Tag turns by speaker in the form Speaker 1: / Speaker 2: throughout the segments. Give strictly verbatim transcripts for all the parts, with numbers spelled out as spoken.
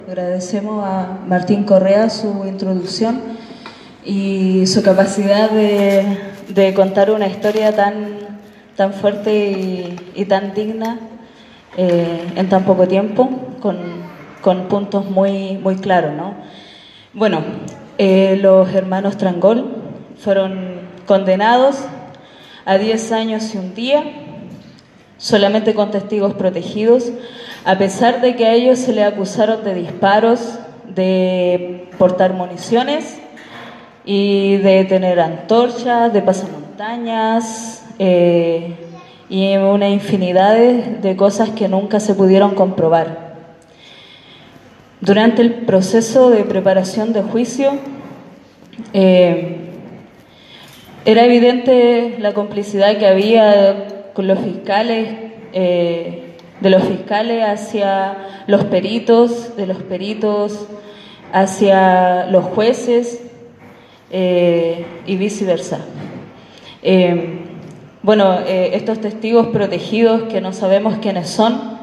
Speaker 1: Agradecemos a Martín Correa su introducción y su capacidad de, de contar una historia tan, tan fuerte y, y tan digna eh, en tan poco tiempo, con, con puntos muy, muy claros, ¿no? Bueno, eh, los hermanos Trangol fueron condenados a diez años y un día, solamente con testigos protegidos, a pesar de que a ellos se les acusaron de disparos, de portar municiones y de tener antorchas, de pasamontañas eh, y una infinidad de, de cosas que nunca se pudieron comprobar. Durante el proceso de preparación de juicio, eh, era evidente la complicidad que había con los fiscales, eh, de los fiscales hacia los peritos, de los peritos hacia los jueces eh, y viceversa. Eh, bueno, eh, estos testigos protegidos que no sabemos quiénes son,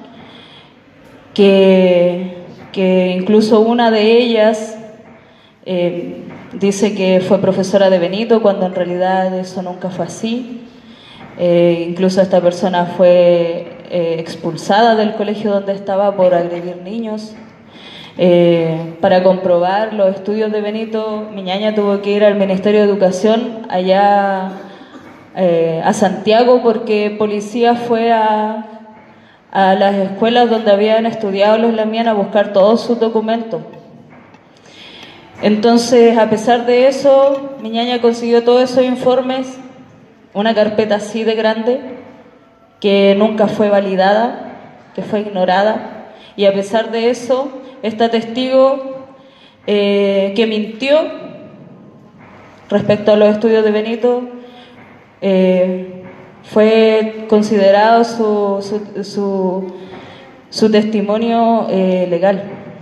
Speaker 1: que, que incluso una de ellas eh, dice que fue profesora de Benito, cuando en realidad eso nunca fue así. Eh, incluso esta persona fue eh, expulsada del colegio donde estaba por agredir niños. Eh, para comprobar los estudios de Benito, mi ñaña tuvo que ir al Ministerio de Educación allá eh, a Santiago, porque policía fue a, a las escuelas donde habían estudiado los Lamien a buscar todos sus documentos. Entonces, a pesar de eso, mi ñaña consiguió todos esos informes, una carpeta así de grande, que nunca fue validada, que fue ignorada, y a pesar de eso, esta testigo eh, que mintió respecto a los estudios de Benito, eh, fue considerado su, su, su, su testimonio eh, legal.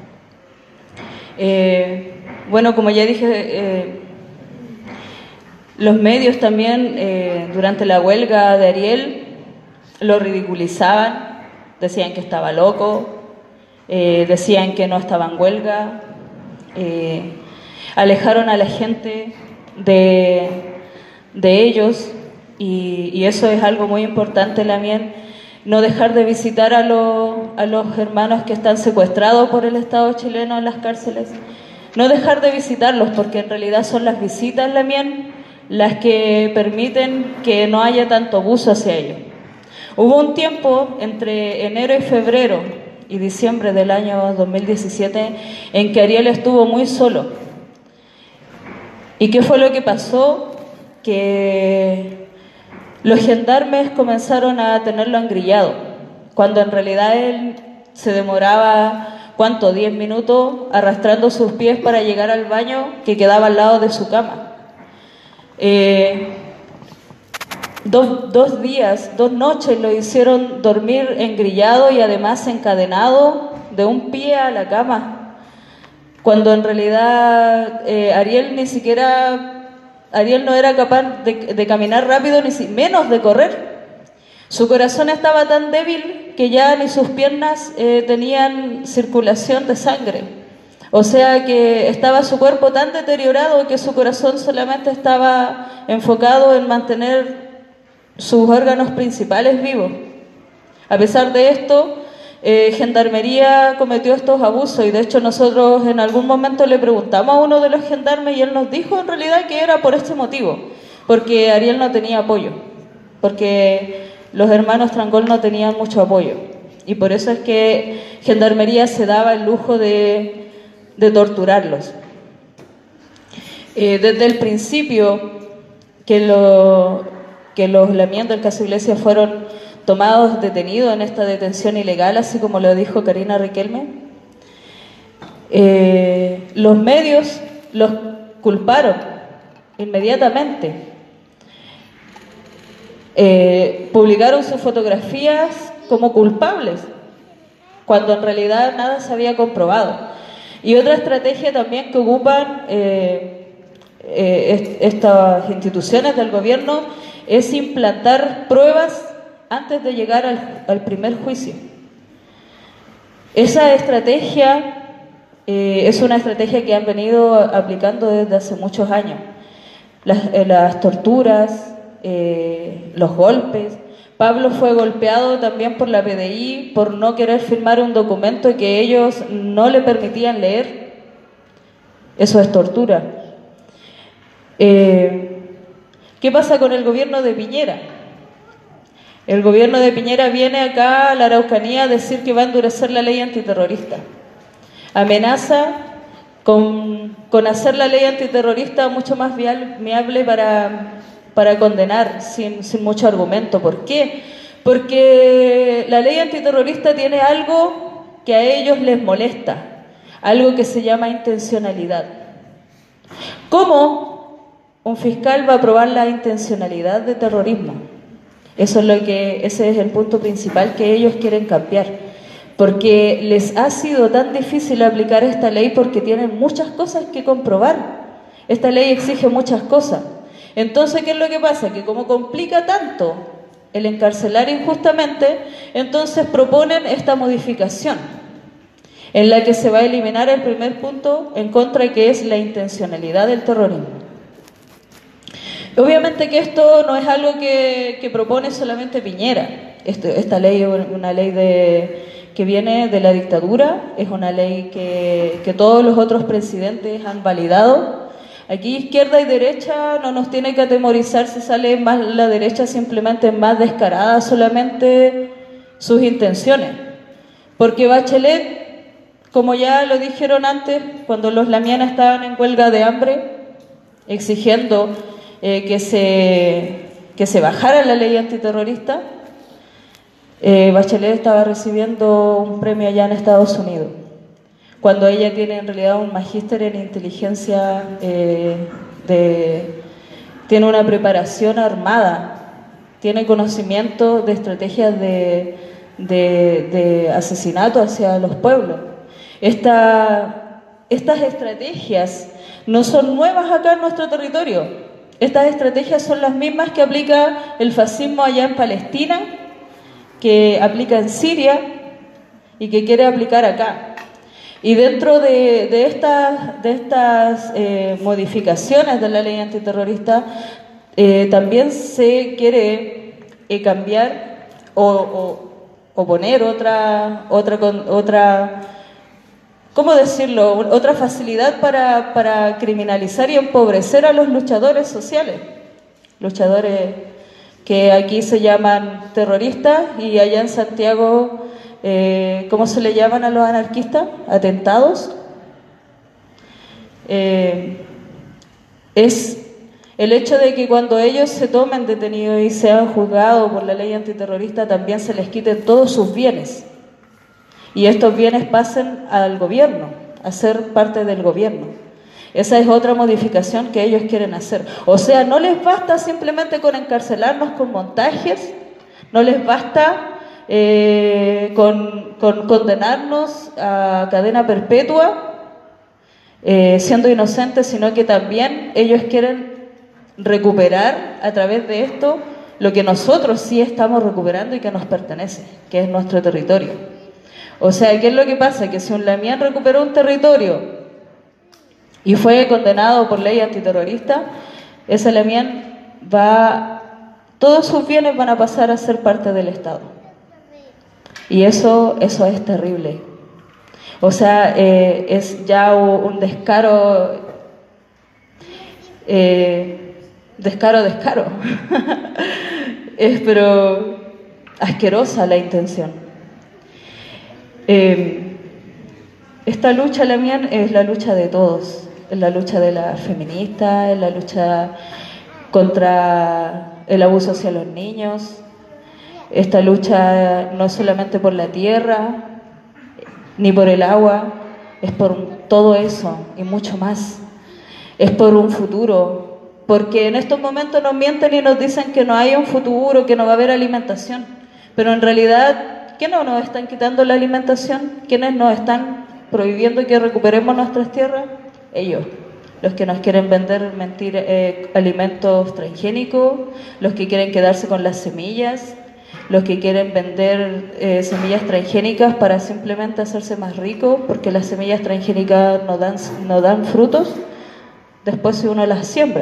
Speaker 1: Eh, bueno, como ya dije, eh, los medios también, eh, durante la huelga de Ariel, lo ridiculizaban, decían que estaba loco, eh, decían que no estaba en huelga, eh, alejaron a la gente de, de ellos, y, y eso es algo muy importante también, no dejar de visitar a, lo, a los hermanos que están secuestrados por el Estado chileno en las cárceles, no dejar de visitarlos, porque en realidad son las visitas también las que permiten que no haya tanto abuso hacia ellos. Hubo un tiempo entre enero y febrero y diciembre del año dos mil diecisiete en que Ariel estuvo muy solo. ¿Y qué fue lo que pasó? Que los gendarmes comenzaron a tenerlo engrillado, cuando en realidad él se demoraba, ¿cuánto? diez minutos arrastrando sus pies para llegar al baño que quedaba al lado de su cama. Eh, dos, dos días, dos noches lo hicieron dormir engrillado y además encadenado de un pie a la cama, cuando en realidad eh, Ariel ni siquiera, Ariel no era capaz de, de caminar rápido, ni si, menos de correr. Su corazón estaba tan débil que ya ni sus piernas eh, tenían circulación de sangre. O sea que estaba su cuerpo tan deteriorado que su corazón solamente estaba enfocado en mantener sus órganos principales vivos. A pesar de esto, eh, Gendarmería cometió estos abusos, y de hecho nosotros en algún momento le preguntamos a uno de los gendarmes y él nos dijo en realidad que era por este motivo, porque Ariel no tenía apoyo, porque los hermanos Trangol no tenían mucho apoyo, y por eso es que Gendarmería se daba el lujo de de torturarlos. Eh, desde el principio que, lo, que los Lamien del caso Iglesias fueron tomados detenidos en esta detención ilegal, así como lo dijo Karina Riquelme, eh, los medios los culparon inmediatamente. Eh, publicaron sus fotografías como culpables, cuando en realidad nada se había comprobado. Y otra estrategia también que ocupan eh, eh, est estas instituciones del gobierno es implantar pruebas antes de llegar al, al primer juicio. Esa estrategia eh, es una estrategia que han venido aplicando desde hace muchos años. Las, eh, las torturas, eh, los golpes. Pablo fue golpeado también por la P D I por no querer firmar un documento que ellos no le permitían leer. Eso es tortura. Eh, ¿Qué pasa con el gobierno de Piñera? El gobierno de Piñera viene acá a la Araucanía a decir que va a endurecer la ley antiterrorista. Amenaza con, con hacer la ley antiterrorista mucho más viable para, para condenar sin, sin mucho argumento. ¿Por qué? Porque la ley antiterrorista tiene algo que a ellos les molesta, algo que se llama intencionalidad. ¿Cómo un fiscal va a probar la intencionalidad de terrorismo? Eso es lo que, ese es el punto principal que ellos quieren cambiar, porque les ha sido tan difícil aplicar esta ley porque tienen muchas cosas que comprobar. Esta ley exige muchas cosas. Entonces, ¿qué es lo que pasa? Que como complica tanto el encarcelar injustamente, entonces proponen esta modificación en la que se va a eliminar el primer punto en contra, que es la intencionalidad del terrorismo. Obviamente que esto no es algo que, que propone solamente Piñera. Este, esta ley es una ley de, que viene de la dictadura, es una ley que, que todos los otros presidentes han validado. Aquí izquierda y derecha no nos tiene que atemorizar si sale más la derecha, simplemente más descarada solamente sus intenciones. Porque Bachelet, como ya lo dijeron antes, cuando los lamianas estaban en huelga de hambre, exigiendo eh, que, se, que se bajara la ley antiterrorista, eh, Bachelet estaba recibiendo un premio allá en Estados Unidos, cuando ella tiene en realidad un magíster en inteligencia, eh, de, tiene una preparación armada, tiene conocimiento de estrategias de, de, de asesinato hacia los pueblos. Esta, estas estrategias no son nuevas acá en nuestro territorio. Estas estrategias son las mismas que aplica el fascismo allá en Palestina, que aplica en Siria y que quiere aplicar acá. Y dentro de, de estas, de estas eh, modificaciones de la ley antiterrorista, eh, también se quiere eh, cambiar o, o, o poner otra, otra, otra, ¿cómo decirlo? Otra facilidad para, para criminalizar y empobrecer a los luchadores sociales, luchadores que aquí se llaman terroristas y allá en Santiago, Eh, ¿cómo se le llaman a los anarquistas? Atentados. Eh, es el hecho de que cuando ellos se tomen detenidos y sean juzgados por la ley antiterrorista, también se les quiten todos sus bienes. Y estos bienes pasen al gobierno, a ser parte del gobierno. Esa es otra modificación que ellos quieren hacer. O sea, no les basta simplemente con encarcelarnos con montajes, no les basta Eh, con, con condenarnos a cadena perpetua eh, siendo inocentes, sino que también ellos quieren recuperar a través de esto lo que nosotros sí estamos recuperando y que nos pertenece, que es nuestro territorio. O sea, ¿qué es lo que pasa? Que si un lamián recuperó un territorio y fue condenado por ley antiterrorista, ese lamián va, todos sus bienes van a pasar a ser parte del Estado. Y eso, eso es terrible. O sea, eh, es ya un descaro, eh, descaro, descaro. Es pero asquerosa la intención. Eh, esta lucha, Lamián, es la lucha de todos. Es la lucha de las feministas, es la lucha contra el abuso hacia los niños. Esta lucha no es solamente por la tierra, ni por el agua, es por todo eso y mucho más. Es por un futuro, porque en estos momentos nos mienten y nos dicen que no hay un futuro, que no va a haber alimentación. Pero en realidad, ¿quiénes nos están quitando la alimentación? ¿Quiénes nos están prohibiendo que recuperemos nuestras tierras? Ellos. Los que nos quieren vender mentir, eh, alimentos transgénicos, los que quieren quedarse con las semillas, los que quieren vender eh, semillas transgénicas para simplemente hacerse más ricos, porque las semillas transgénicas no dan, no dan frutos después si uno las siembra.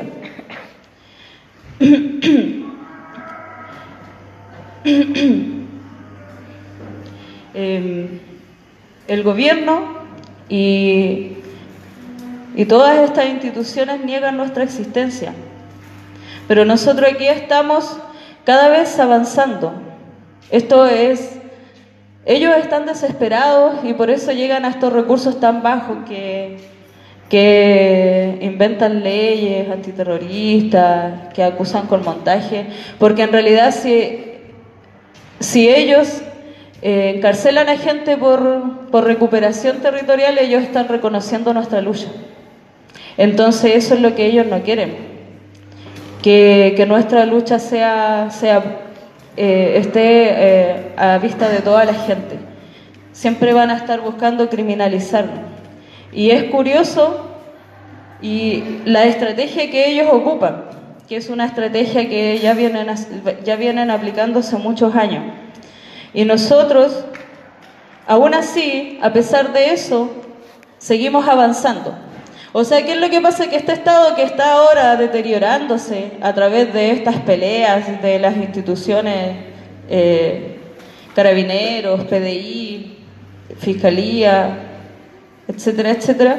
Speaker 1: eh, el gobierno y, y todas estas instituciones niegan nuestra existencia, pero nosotros aquí estamos cada vez avanzando. Esto es, ellos están desesperados y por eso llegan a estos recursos tan bajos que, que inventan leyes antiterroristas, que acusan con montaje, porque en realidad si, si ellos eh, encarcelan a gente por, por recuperación territorial, ellos están reconociendo nuestra lucha. Entonces eso es lo que ellos no quieren, que, que nuestra lucha sea, sea eh, esté eh, a vista de toda la gente. Siempre van a estar buscando criminalizarnos. Y es curioso y la estrategia que ellos ocupan, que es una estrategia que ya vienen, ya vienen aplicando hace muchos años. Y nosotros, aún así, a pesar de eso, seguimos avanzando. O sea, ¿qué es lo que pasa? Que este Estado que está ahora deteriorándose a través de estas peleas de las instituciones, eh, carabineros, P D I, Fiscalía, etcétera, etcétera,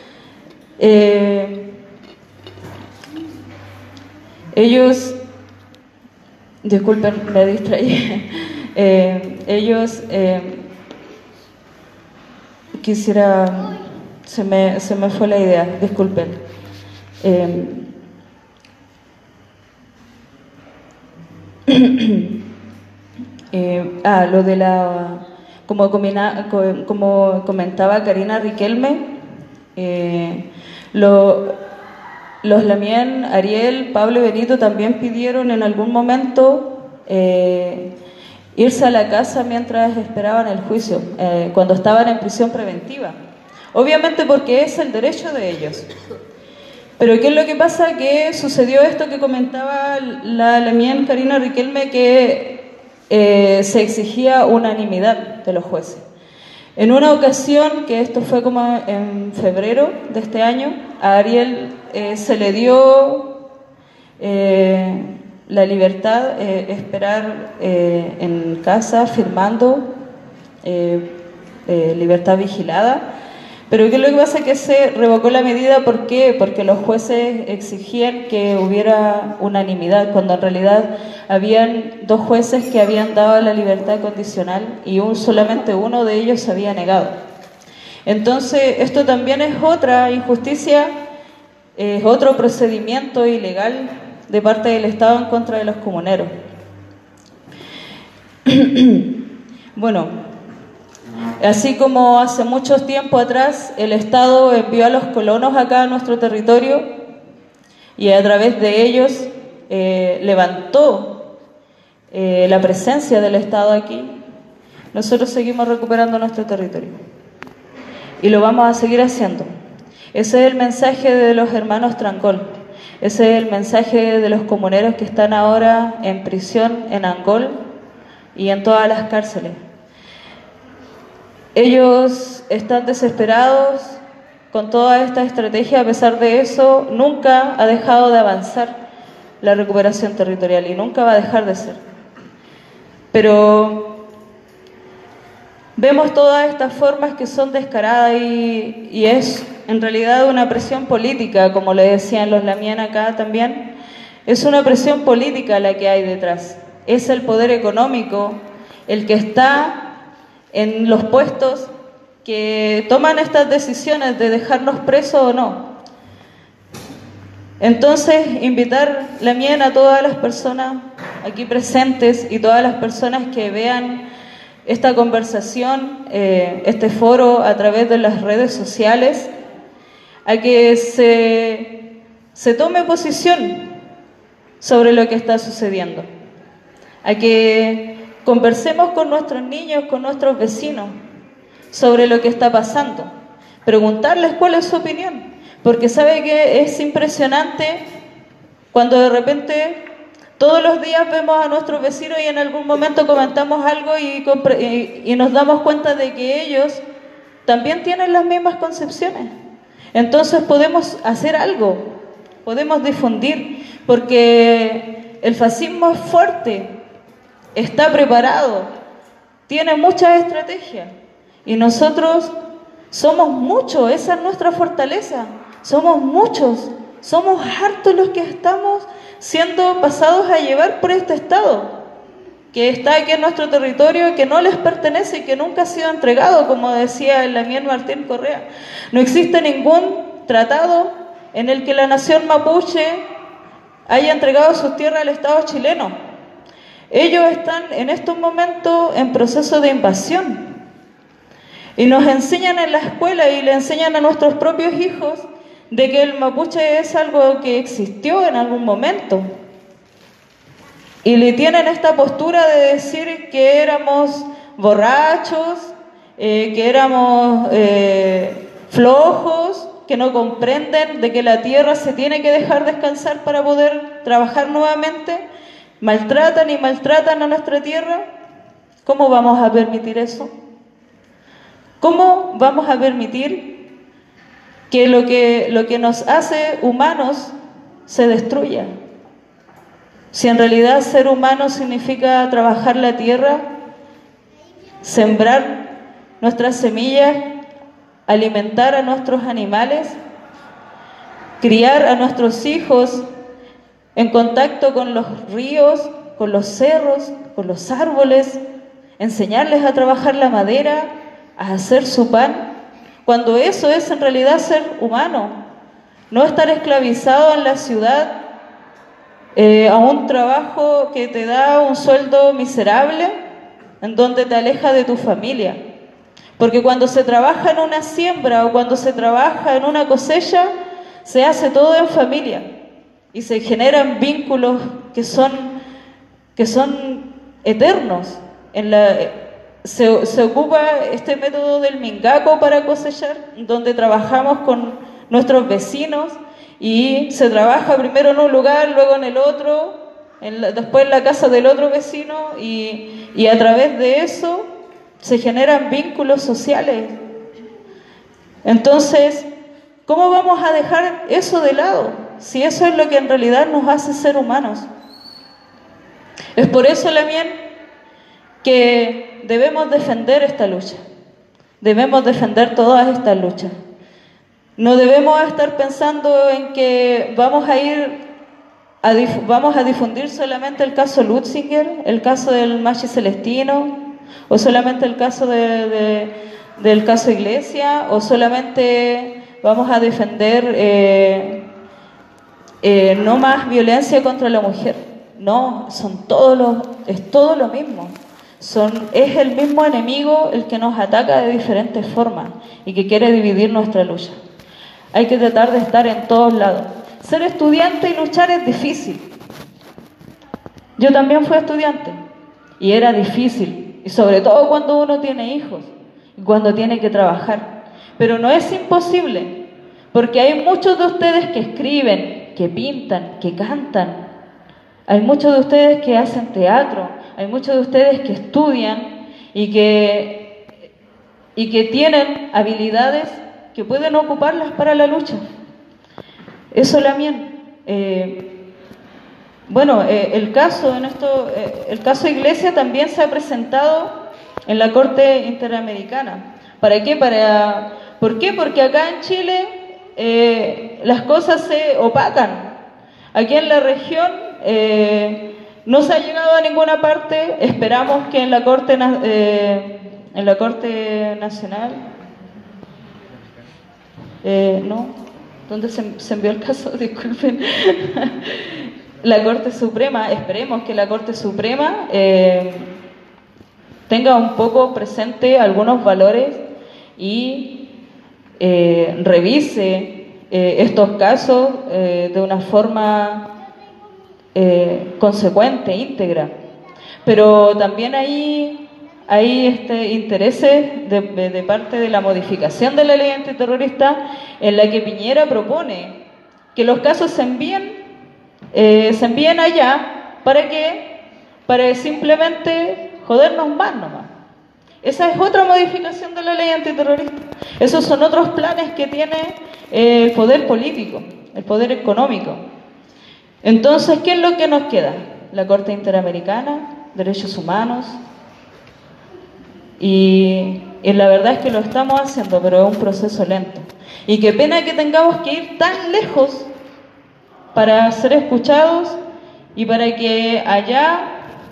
Speaker 1: eh, ellos, disculpen, me distraí, eh, ellos, eh, quisiera... Se me, se me fue la idea, disculpen. Eh, eh, ah, lo de la... Como, comina, como comentaba Karina Riquelme, eh, lo, los Lamien, Ariel, Pablo y Benito también pidieron en algún momento eh, irse a la casa mientras esperaban el juicio, eh, cuando estaban en prisión preventiva. Obviamente porque es el derecho de ellos. Pero ¿qué es lo que pasa? Que sucedió esto que comentaba la Lamien Karina Riquelme, que eh, se exigía unanimidad de los jueces. En una ocasión, que esto fue como en febrero de este año, a Ariel eh, se le dio eh, la libertad de eh, esperar eh, en casa firmando eh, eh, libertad vigilada. Pero ¿qué es lo que pasa? Que se revocó la medida. ¿Por qué? Porque los jueces exigían que hubiera unanimidad, cuando en realidad habían dos jueces que habían dado la libertad condicional y un, solamente uno de ellos se había negado. Entonces, esto también es otra injusticia, es otro procedimiento ilegal de parte del Estado en contra de los comuneros. Bueno, así como hace mucho tiempo atrás el Estado envió a los colonos acá a nuestro territorio y a través de ellos eh, levantó eh, la presencia del Estado aquí, nosotros seguimos recuperando nuestro territorio y lo vamos a seguir haciendo. Ese es el mensaje de los hermanos Trancol, ese es el mensaje de los comuneros que están ahora en prisión en Angol y en todas las cárceles. Ellos están desesperados con toda esta estrategia. A pesar de eso, nunca ha dejado de avanzar la recuperación territorial y nunca va a dejar de ser. Pero vemos todas estas formas que son descaradas y, y es en realidad una presión política, como le decían los Lamien acá también. Es una presión política la que hay detrás. Es el poder económico el que está en los puestos que toman estas decisiones de dejarnos presos o no. Entonces, invitar Lamien a todas las personas aquí presentes y todas las personas que vean esta conversación, eh, este foro a través de las redes sociales, a que se, se tome posición sobre lo que está sucediendo, a que conversemos con nuestros niños, con nuestros vecinos, sobre lo que está pasando. Preguntarles cuál es su opinión, porque sabe que es impresionante cuando de repente Todos los días vemos a nuestros vecinos y en algún momento comentamos algo y, y, y nos damos cuenta de que ellos también tienen las mismas concepciones. Entonces podemos hacer algo, podemos difundir, porque el fascismo es fuerte, está preparado, tiene muchas estrategias y nosotros somos muchos, esa es nuestra fortaleza, somos muchos, somos hartos los que estamos siendo pasados a llevar por este Estado, que está aquí en nuestro territorio, que no les pertenece y que nunca ha sido entregado, como decía el Lamier Martín Correa. No existe ningún tratado en el que la nación mapuche haya entregado sus tierras al Estado chileno. Ellos están en estos momentos en proceso de invasión y nos enseñan en la escuela y le enseñan a nuestros propios hijos de que el mapuche es algo que existió en algún momento. Y le tienen esta postura de decir que éramos borrachos, eh, que éramos eh, flojos, que no comprenden de que la tierra se tiene que dejar descansar para poder trabajar nuevamente. Maltratan y maltratan a nuestra tierra. ¿Cómo vamos a permitir eso? ¿Cómo vamos a permitir que lo que, lo que nos hace humanos se destruya? Si en realidad ser humano significa trabajar la tierra, sembrar nuestras semillas, alimentar a nuestros animales, criar a nuestros hijos en contacto con los ríos, con los cerros, con los árboles, enseñarles a trabajar la madera, a hacer su pan, cuando eso es en realidad ser humano, no estar esclavizado en la ciudad eh, a un trabajo que te da un sueldo miserable, en donde te aleja de tu familia. Porque cuando se trabaja en una siembra o cuando se trabaja en una cosecha, se hace todo en familia y se generan vínculos que son, que son eternos. En la, se, se ocupa este método del mingaco para cosechar, donde trabajamos con nuestros vecinos y se trabaja primero en un lugar, luego en el otro, en la, después en la casa del otro vecino y, y a través de eso se generan vínculos sociales. Entonces, ¿cómo vamos a dejar eso de lado? Si eso es lo que en realidad nos hace ser humanos. Es por eso, Lamien, que debemos defender esta lucha. Debemos defender todas estas luchas. No debemos estar pensando en que vamos a ir a dif- vamos a difundir solamente el caso Lutzinger, el caso del Machi Celestino, o solamente el caso de, de, del caso Iglesia, o solamente vamos a defender eh, eh, no más violencia contra la mujer. No, son todos los, es todo lo mismo. Son, es el mismo enemigo el que nos ataca de diferentes formas y que quiere dividir nuestra lucha. Hay que tratar de estar en todos lados. Ser estudiante y luchar es difícil. Yo también fui estudiante y era difícil, y sobre todo cuando uno tiene hijos y cuando tiene que trabajar. Pero no es imposible, porque hay muchos de ustedes que escriben, que pintan, que cantan. Hay muchos de ustedes que hacen teatro, hay muchos de ustedes que estudian y que, y que tienen habilidades que pueden ocuparlas para la lucha. Eso también. Eh, bueno, eh, el caso en esto, eh, el caso Iglesia también se ha presentado en la Corte Interamericana. ¿Para qué? Para, ¿por qué? Porque acá en Chile eh, las cosas se opacan. Aquí en la región eh, no se ha llegado a ninguna parte. Esperamos que en la Corte, eh, en la Corte Nacional, eh, no. ¿Dónde se, se envió el caso? Disculpen. La Corte Suprema, esperemos que la Corte Suprema eh, tenga un poco presente algunos valores y eh, revise eh, estos casos eh, de una forma eh, consecuente, íntegra. Pero también hay, hay este, intereses de, de, de parte de la modificación de la ley antiterrorista, en la que Piñera propone que los casos se envíen, eh, se envíen allá ¿Para qué? Para simplemente jodernos más nomás. Esa es otra modificación de la ley antiterrorista. Esos son otros planes que tiene eh, el poder político, el poder económico. Entonces, ¿qué es lo que nos queda? La Corte Interamericana, derechos humanos. Y, y la verdad es que lo estamos haciendo, pero es un proceso lento. Y qué pena que tengamos que ir tan lejos para ser escuchados y para que allá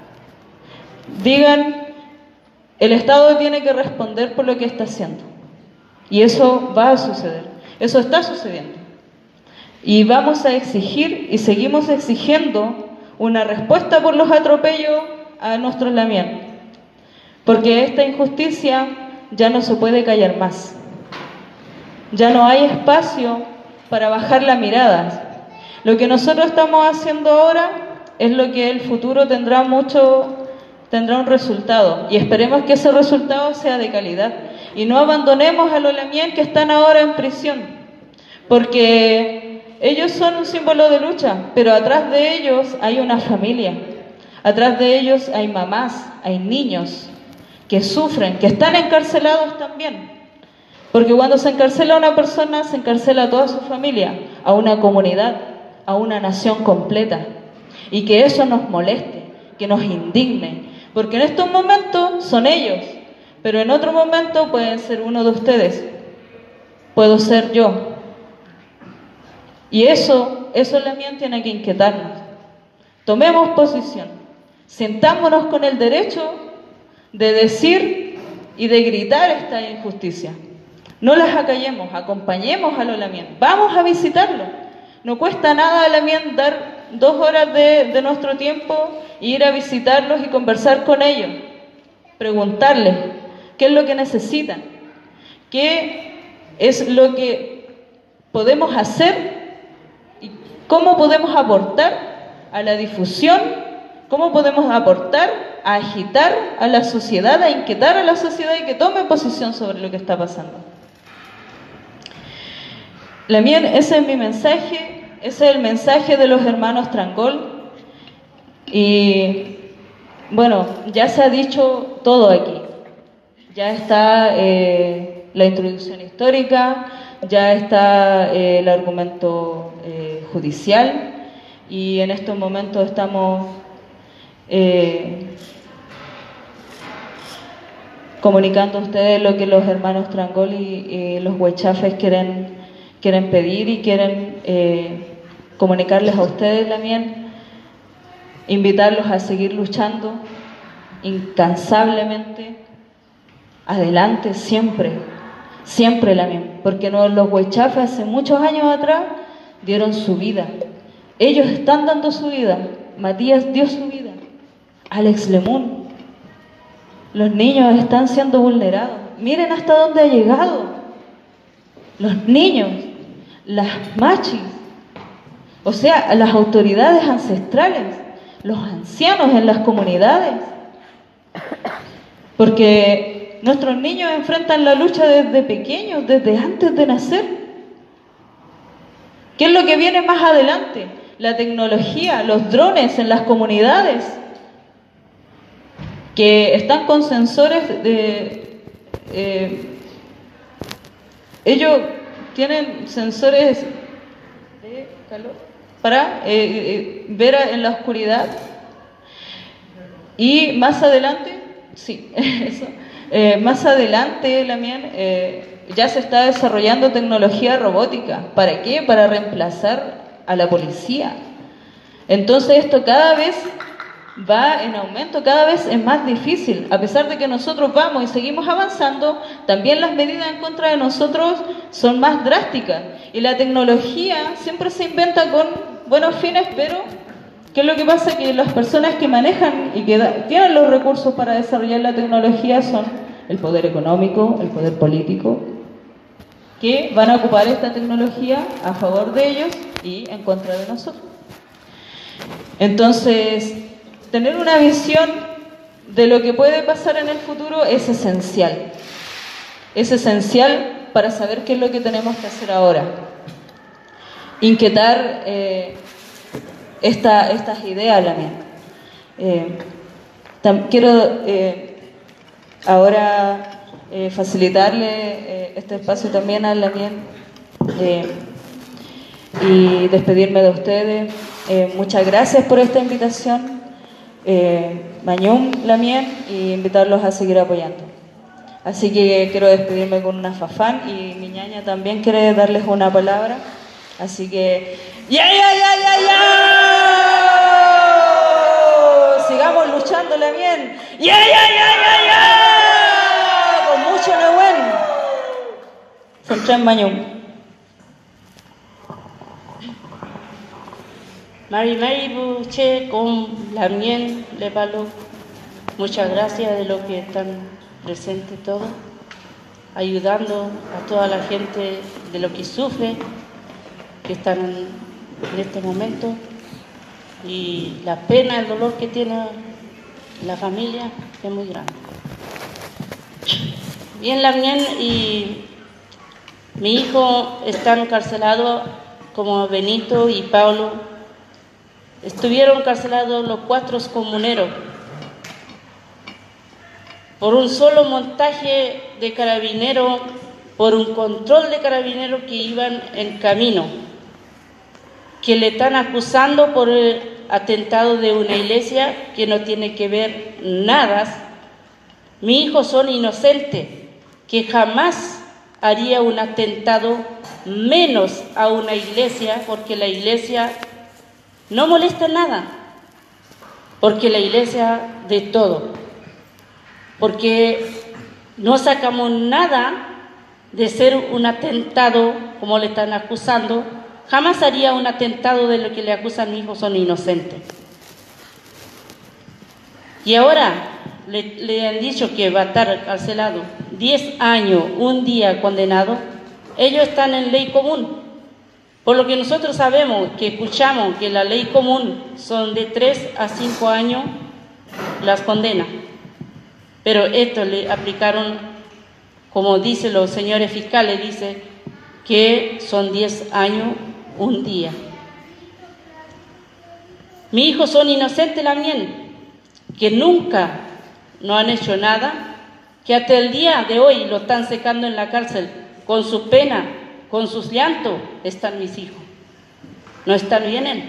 Speaker 1: digan: el Estado tiene que responder por lo que está haciendo. Y eso va a suceder. Eso está sucediendo. Y vamos a exigir y seguimos exigiendo una respuesta por los atropellos a nuestros lamien. Porque esta injusticia ya no se puede callar más. Ya no hay espacio para bajar la mirada. Lo que nosotros estamos haciendo ahora es lo que el futuro tendrá mucho... tendrá un resultado, y esperemos que ese resultado sea de calidad y no abandonemos a los lamien que están ahora en prisión, porque ellos son un símbolo de lucha, pero atrás de ellos hay una familia, atrás de ellos hay mamás, hay niños que sufren, que están encarcelados también, porque cuando se encarcela a una persona se encarcela a toda su familia, a una comunidad, a una nación completa, y que eso nos moleste, que nos indigne. Porque en estos momentos son ellos, pero en otro momento pueden ser uno de ustedes, puedo ser yo. Y eso, eso también tiene que inquietarnos. Tomemos posición, sentámonos con el derecho de decir y de gritar esta injusticia. No las acallemos, acompañemos a los lamien, vamos a visitarlo. No cuesta nada a lamien dar dos horas de, de nuestro tiempo, ir a visitarlos y conversar con ellos, preguntarles qué es lo que necesitan, qué es lo que podemos hacer y cómo podemos aportar a la difusión, cómo podemos aportar a agitar a la sociedad, a inquietar a la sociedad y que tome posición sobre lo que está pasando. Lamien, ese es mi mensaje. Ese es el mensaje de los hermanos Trangol. Y bueno, ya se ha dicho todo aquí. Ya está eh, la introducción histórica, ya está eh, el argumento eh, judicial, y en estos momentos estamos eh, comunicando a ustedes lo que los hermanos Trangol y, y los huechafes quieren, quieren pedir y quieren eh, comunicarles a ustedes también, invitarlos a seguir luchando incansablemente, adelante siempre, siempre lamien, porque no, los huechafes hace muchos años atrás dieron su vida, ellos están dando su vida, Matías dio su vida, Alex Lemun, los niños están siendo vulnerados, miren hasta dónde ha llegado, los niños, las machis, o sea, las autoridades ancestrales, los ancianos en las comunidades, porque nuestros niños enfrentan la lucha desde pequeños, desde antes de nacer. ¿Qué es lo que viene más adelante? La tecnología, los drones en las comunidades, que están con sensores de... Eh, ellos tienen sensores de calor para eh, eh, ver en la oscuridad, y más adelante, sí, eso, eh, más adelante también eh, ya se está desarrollando tecnología robótica. ¿Para qué? Para reemplazar a la policía. Entonces esto cada vez va en aumento, cada vez es más difícil. A pesar de que nosotros vamos y seguimos avanzando, también las medidas en contra de nosotros son más drásticas. Y la tecnología siempre se inventa con buenos fines, pero ¿qué es lo que pasa? Que las personas que manejan y que da, tienen los recursos para desarrollar la tecnología son el poder económico, el poder político, que van a ocupar esta tecnología a favor de ellos y en contra de nosotros. Entonces, tener una visión de lo que puede pasar en el futuro es esencial. Es esencial para saber qué es lo que tenemos que hacer ahora. Inquietar eh, esta, estas ideas también. Eh, tam, quiero eh, ahora eh, facilitarle eh, este espacio también a Lamien eh, y despedirme de ustedes. Eh, muchas gracias por esta invitación, eh, Mañum, Lamien, y invitarlos a seguir apoyando. Así que quiero despedirme con una fafán y mi ñaña también quiere darles una palabra. Así que ¡ya, ya, ya, ya, ya! Sigamos luchándole bien. ¡Ya, ya, ya, ya, ya! Con mucho Nehuen. Central Mañum.
Speaker 2: Mari Mari Buche con Lamien Le Palo. Muchas gracias de lo que están presentes todos, ayudando a toda la gente de lo que sufre, que están en, en este momento, y la pena, el dolor que tiene la familia es muy grande. Bien, Lamien y mi hijo están encarcelados como Benito y Paulo. Estuvieron encarcelados los cuatro comuneros por un solo montaje de carabineros, por un control de carabineros que iban en camino, que le están acusando por el atentado de una iglesia que no tiene que ver nada. Mi hijo son inocentes, que jamás haría un atentado, menos a una iglesia, porque la iglesia no molesta nada, porque la iglesia de todo, porque no sacamos nada de ser un atentado como le están acusando. Jamás haría un atentado de lo que le acusan a mi hijo, son inocentes. Y ahora le, le han dicho que va a estar encarcelado diez años, un día condenado. Ellos están en ley común. Por lo que nosotros sabemos, que escuchamos que la ley común son de tres a cinco años las condenas. Pero esto le aplicaron, como dicen los señores fiscales, dice que son diez años, un día. Mi hijo son inocentes también, que nunca no han hecho nada, que hasta el día de hoy lo están secando en la cárcel con su pena, con sus llantos, están mis hijos. No están bien él.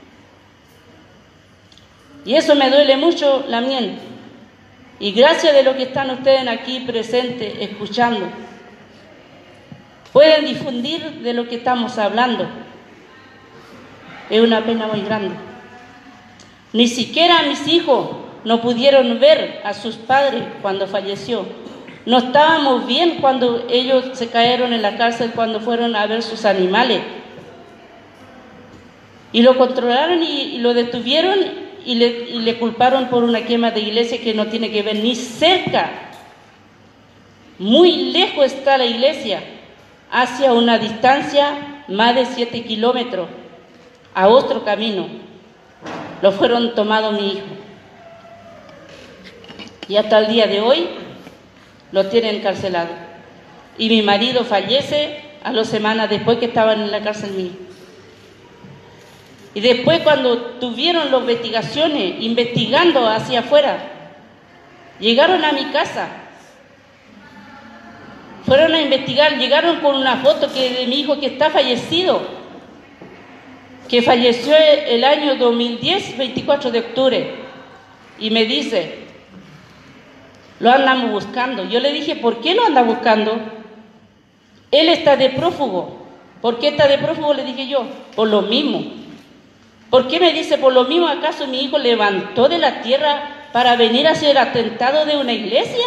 Speaker 2: Y eso me duele mucho, Lamien. Y gracias de lo que están ustedes aquí presentes, escuchando, pueden difundir de lo que estamos hablando. Es una pena muy grande. Ni siquiera mis hijos no pudieron ver a sus padres cuando falleció. No estábamos bien cuando ellos se cayeron en la cárcel, cuando fueron a ver sus animales. Y lo controlaron y, y lo detuvieron y le, y le culparon por una quema de iglesia que no tiene que ver ni cerca. Muy lejos está la iglesia, hacia una distancia más de siete kilómetros, a otro camino. Lo fueron tomado mi hijo. Y hasta el día de hoy lo tienen encarcelado. Y mi marido fallece a las semanas después que estaban en la cárcel mío. Y después, cuando tuvieron las investigaciones, investigando hacia afuera, llegaron a mi casa, fueron a investigar, llegaron con una foto que de mi hijo que está fallecido, que falleció el año dos mil diez, veinticuatro de octubre, y me dice, lo andamos buscando. Yo le dije, ¿por qué lo anda buscando? Él está de prófugo. ¿Por qué está de prófugo? Le dije yo, por lo mismo. ¿Por qué me dice por lo mismo? ¿Acaso mi hijo levantó de la tierra para venir a hacer atentado de una iglesia?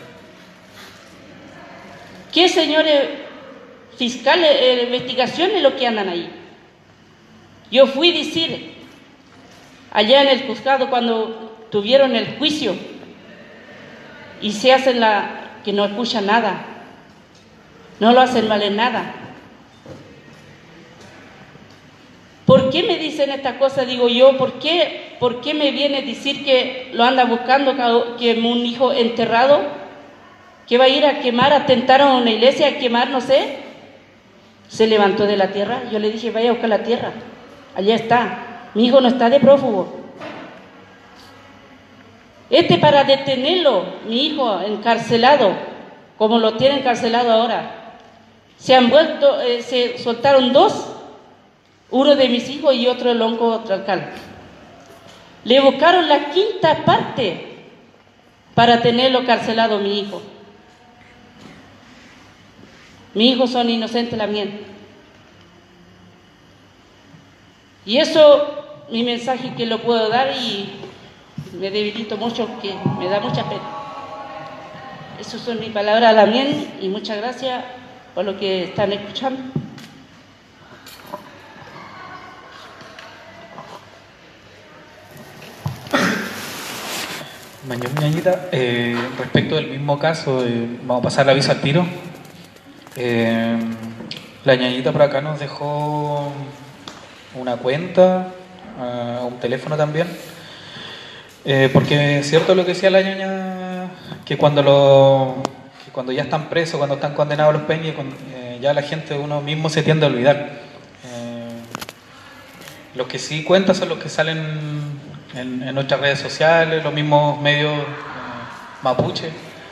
Speaker 2: ¿Qué señores fiscales, eh, investigaciones lo que andan ahí? Yo fui a decir allá en el juzgado cuando tuvieron el juicio y se hacen la que no escuchan nada, no lo hacen valer nada. ¿Por qué me dicen esta cosa? Digo yo, ¿por qué, ¿por qué me viene a decir que lo anda buscando, que un hijo enterrado, que va a ir a quemar, a atentar a una iglesia, a quemar, no sé? Se levantó de la tierra. Yo le dije, vaya a buscar la tierra. Allá está. Mi hijo no está de prófugo. Este para detenerlo, mi hijo encarcelado, como lo tienen encarcelado ahora. Se han vuelto, eh, se soltaron dos, uno de mis hijos y otro el onco Tlalcal. Le buscaron la quinta parte para tenerlo carcelado mi hijo. Mi hijo son inocentes la miel. Y eso, mi mensaje que lo puedo dar, y me debilito mucho, que me da mucha pena. Esas son mis palabras a la miel, y muchas gracias por lo que están escuchando.
Speaker 3: Mañana, ñañita, eh, respecto del mismo caso, eh, vamos a pasar el aviso al tiro. Eh, la ñañita por acá nos dejó una cuenta, uh, un teléfono también, eh, porque es cierto lo que decía la ñaña, que cuando lo, que cuando ya están presos, cuando están condenados los peñas, eh, ya la gente, uno mismo se tiende a olvidar. Eh, los que sí cuentan son los que salen En, en nuestras redes sociales, los mismos medios eh, mapuche,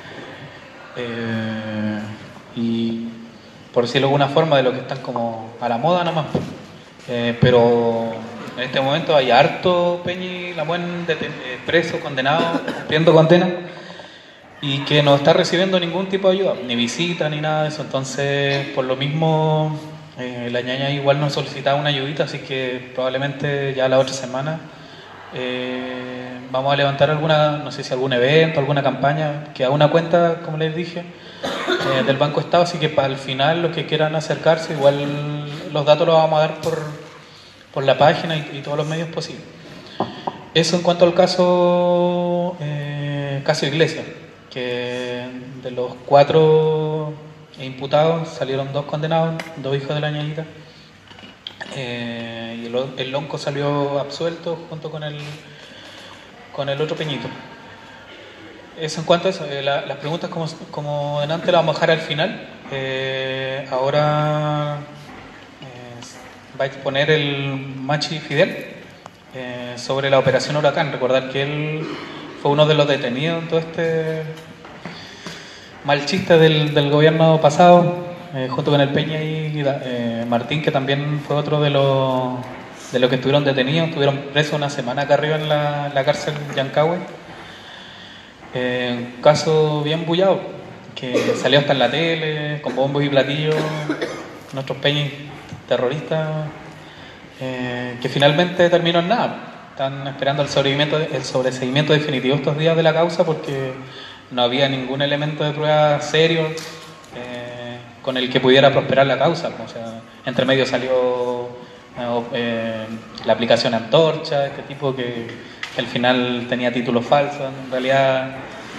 Speaker 3: eh, y por decirlo de alguna forma, de lo que están como a la moda nomás. Eh, pero en este momento hay harto Peñi la buen preso, condenado, cumpliendo condena, y que no está recibiendo ningún tipo de ayuda, ni visita, ni nada de eso. Entonces, por lo mismo, eh, la ñaña igual nos solicitaba una ayudita, así que probablemente ya la otra semana Eh, vamos a levantar alguna, no sé si algún evento, alguna campaña, que a una cuenta, como les dije, eh, del Banco Estado, así que para el final los que quieran acercarse, igual los datos los vamos a dar por, por la página y, y todos los medios posibles. Eso en cuanto al caso eh, caso Iglesias, que de los cuatro imputados salieron dos condenados, dos hijos de la ñañita. Eh, y el, el lonco salió absuelto junto con el con el otro peñito. Eso en cuanto a eso, eh, la, las preguntas como, como delante las vamos a dejar al final. Eh, ahora eh, va a exponer el Machi Fidel eh, sobre la operación Huracán. Recordar que él fue uno de los detenidos en todo este mal chiste del, del gobierno pasado. Eh, junto con el Peña y eh, Martín, que también fue otro de los de los que estuvieron detenidos, estuvieron presos una semana acá arriba en la, la cárcel Yancahue. Eh, un caso bien bullado, que salió hasta en la tele, con bombos y platillos, nuestros Peñas terroristas, eh, que finalmente terminó en nada. Están esperando el sobreseimiento, el sobreseimiento definitivo estos días de la causa, porque no había ningún elemento de prueba serio con el que pudiera prosperar la causa. O sea, entre medio salió eh, la aplicación Antorcha, este tipo que, que al final tenía títulos falsos. En realidad,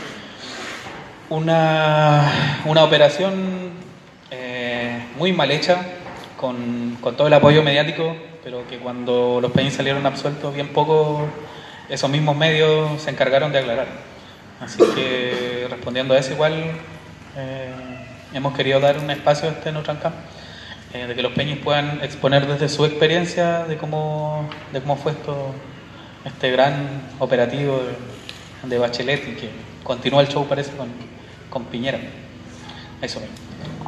Speaker 3: una, una operación eh, muy mal hecha, con, con todo el apoyo mediático, pero que cuando los peñas salieron absueltos, bien poco, esos mismos medios se encargaron de aclarar. Así que, respondiendo a eso, igual eh, hemos querido dar un espacio a este Nutrancam, eh, de que los peñis puedan exponer desde su experiencia de cómo, de cómo fue esto, este gran operativo de, de Bachelet, y que continúa el show, parece, con, con Piñera. Eso mismo.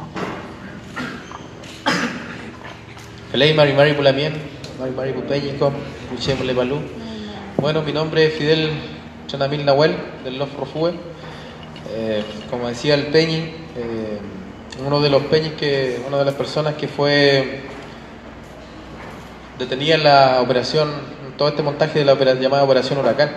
Speaker 4: Feley, Mari Mari Pulamien, Mari Mari Pupeñico, Luchémosle Balú. Bueno, mi nombre es Fidel Chanamil Nahuel, del Lof Rofue. Eh, como decía el Peñi, eh, uno de los Peñis que, una de las personas que fue detenida en la operación, todo este montaje de la opera, llamada Operación Huracán.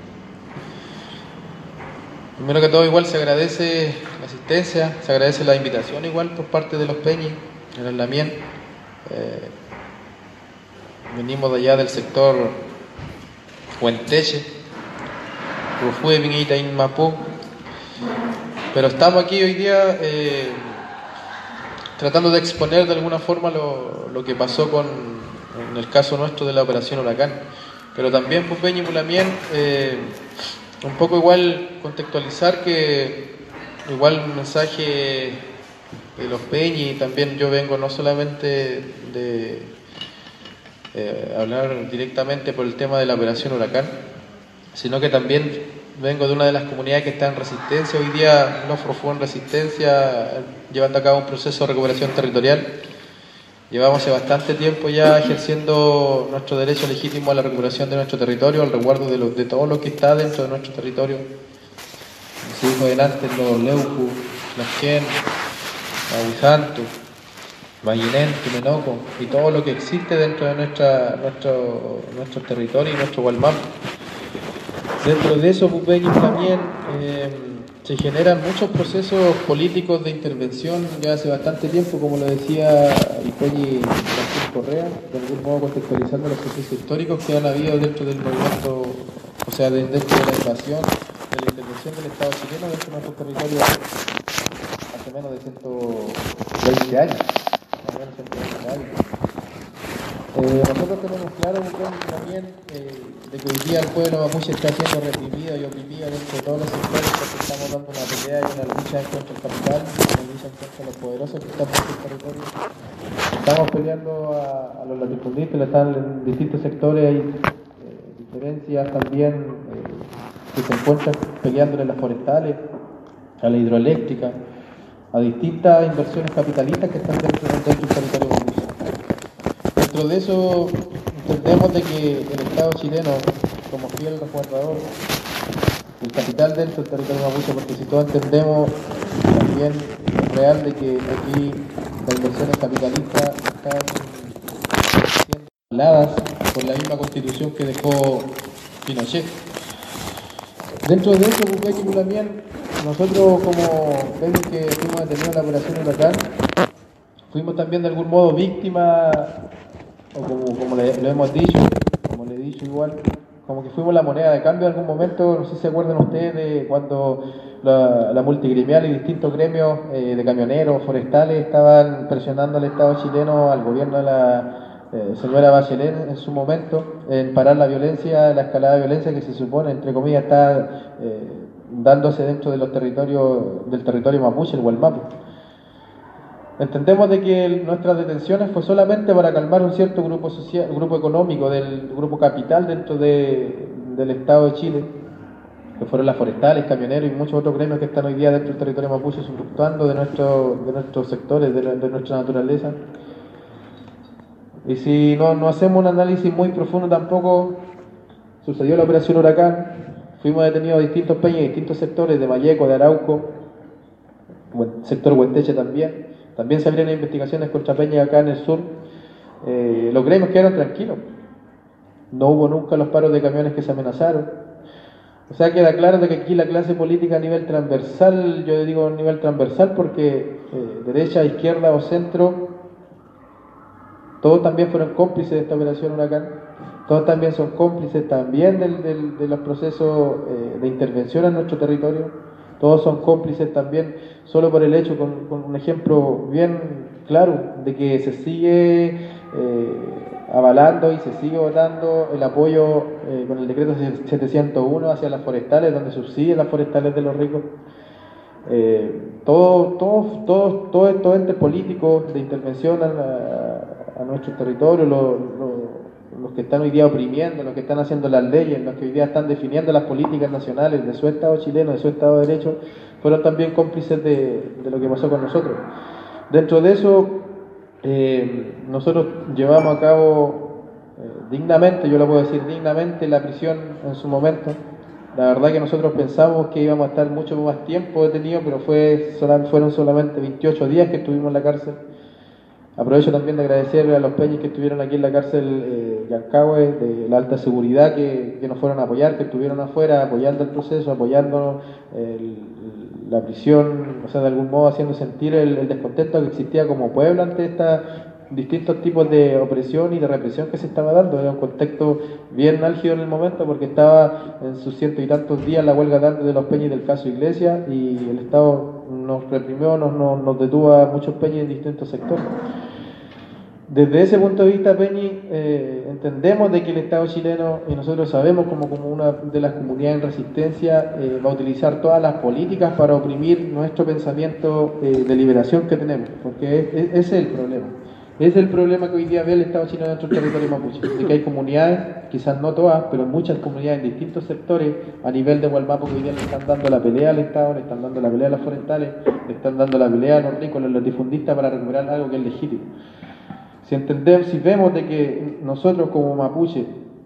Speaker 4: Primero que todo, igual se agradece la asistencia, se agradece la invitación igual por parte de los Peñis en el Lamien. Eh, venimos de allá del sector Huenteche, Rufue, Viñita, Inmapú, pero estamos aquí hoy día eh, tratando de exponer de alguna forma lo, lo que pasó con, en el caso nuestro de la Operación Huracán, pero también pues Peñi Pulamien, eh, un poco igual contextualizar que igual un mensaje de los Peñi. También yo vengo no solamente de eh, hablar directamente por el tema de la Operación Huracán, sino que también vengo de una de las comunidades que está en resistencia. Hoy día Nofro fue en resistencia, llevando a cabo un proceso de recuperación territorial. Llevamos hace bastante tiempo ya ejerciendo nuestro derecho legítimo a la recuperación de nuestro territorio, al resguardo de, lo, de todo lo que está dentro de nuestro territorio. Se dijo delante los Leucu, Lasquén, Aguisanto, Vallinén, Menoco y todo lo que existe dentro de nuestra, nuestro, nuestro territorio y nuestro Gualmapu. Dentro de eso, Pupeñi, también eh, se generan muchos procesos políticos de intervención ya hace bastante tiempo, como lo decía Pupeñi Correa, de algún modo contextualizando los procesos históricos que han habido dentro del movimiento, o sea, de, dentro de la invasión, de la intervención del Estado chileno dentro de nuestro territorio hace menos de ciento veinte años. Menos de ciento veinte años. Eh, nosotros tenemos claro también eh, de que hoy día el pueblo mapuche está siendo reprimido y oprimido dentro de todos los sectores, porque estamos dando una pelea y una lucha contra el capital, una lucha contra los poderosos que están en el territorio. Estamos peleando a, a los latifundistas, están en distintos sectores, hay eh, diferencias también eh, que se encuentran peleando en las forestales, a la hidroeléctrica, a distintas inversiones capitalistas que están dentro, dentro del territorio mapuche. Dentro de eso entendemos de que el Estado chileno, como fiel resguardador del capital dentro del territorio mapuche, porque si todos entendemos también es real de que aquí las inversiones capitalistas están siendo avaladas por la misma constitución que dejó Pinochet. Dentro de eso, Pupeñi también, nosotros como vemos que fuimos detenidos en la operación Huracán, fuimos también de algún modo víctimas, o como, como le, lo hemos dicho, como le he dicho igual, como que fuimos la moneda de cambio en algún momento. No sé si se acuerdan ustedes de cuando la, la multigremial y distintos gremios eh, de camioneros, forestales, estaban presionando al Estado chileno, al gobierno de la eh, señora Bachelet en su momento, en parar la violencia, la escalada de violencia que se supone, entre comillas, está eh, dándose dentro de los territorios, del territorio mapuche, el Gualmapu. Entendemos de que nuestras detenciones fue solamente para calmar un cierto grupo social, grupo económico del grupo capital dentro de, del Estado de Chile, que fueron las forestales, camioneros y muchos otros gremios que están hoy día dentro del territorio mapuche usufructuando de, nuestro, de nuestros sectores, de, de nuestra naturaleza. Y si no, no hacemos un análisis muy profundo tampoco, sucedió la operación Huracán, fuimos detenidos a distintos peñas, distintos sectores de Malleco, de Arauco, sector Huenteche también. También se abrieron investigaciones contra peñas acá en el sur. Eh, los gremios quedaron tranquilos. No hubo nunca los paros de camiones que se amenazaron. O sea, queda claro de que aquí la clase política a nivel transversal, yo digo a nivel transversal porque eh, derecha, izquierda o centro, todos también fueron cómplices de esta operación Huracán. Todos también son cómplices también del, del, de los procesos eh, de intervención en nuestro territorio. Todos son cómplices también, solo por el hecho, con, con un ejemplo bien claro, de que se sigue eh, avalando y se sigue votando el apoyo eh, con el decreto setecientos uno hacia las forestales, donde subsiguen las forestales de los ricos. Eh, todos todo, todo, todo estos entes políticos de intervención a, a, a nuestro territorio, lo, lo, los que están hoy día oprimiendo, los que están haciendo las leyes, los que hoy día están definiendo las políticas nacionales de su Estado chileno, de su Estado de Derecho, fueron también cómplices de, de lo que pasó con nosotros. Dentro de eso, eh, nosotros llevamos a cabo eh, dignamente, yo lo puedo decir dignamente, la prisión en su momento. La verdad que nosotros pensamos que íbamos a estar mucho más tiempo detenidos, pero fue, fueron solamente veintiocho días que estuvimos en la cárcel. Aprovecho también de agradecerle a los peñis que estuvieron aquí en la cárcel eh, Yancahue, de la alta seguridad que, que nos fueron a apoyar, que estuvieron afuera apoyando el proceso, apoyando el, la prisión, o sea, de algún modo haciendo sentir el, el descontento que existía como pueblo ante estos distintos tipos de opresión y de represión que se estaba dando. Era un contexto bien álgido en el momento porque estaba en sus ciento y tantos días la huelga de los peñis del caso Iglesia y el Estado nos reprimió, nos, nos, nos detuvo a muchos peñis en distintos sectores. Desde ese punto de vista, Peñi, eh, entendemos de que el Estado chileno, y nosotros sabemos como, como una de las comunidades en resistencia, eh, va a utilizar todas las políticas para oprimir nuestro pensamiento eh, de liberación que tenemos, porque es, es, ese es el problema. Ese es el problema que hoy día ve el Estado chileno dentro del territorio mapuche, de que hay comunidades, quizás no todas, pero muchas comunidades en distintos sectores a nivel de Gualmapo que hoy día le están dando la pelea al Estado, le están dando la pelea a los forestales, le están dando la pelea a los ricos, a los latifundistas para recuperar algo que es legítimo. Si entendemos, si vemos de que nosotros como mapuche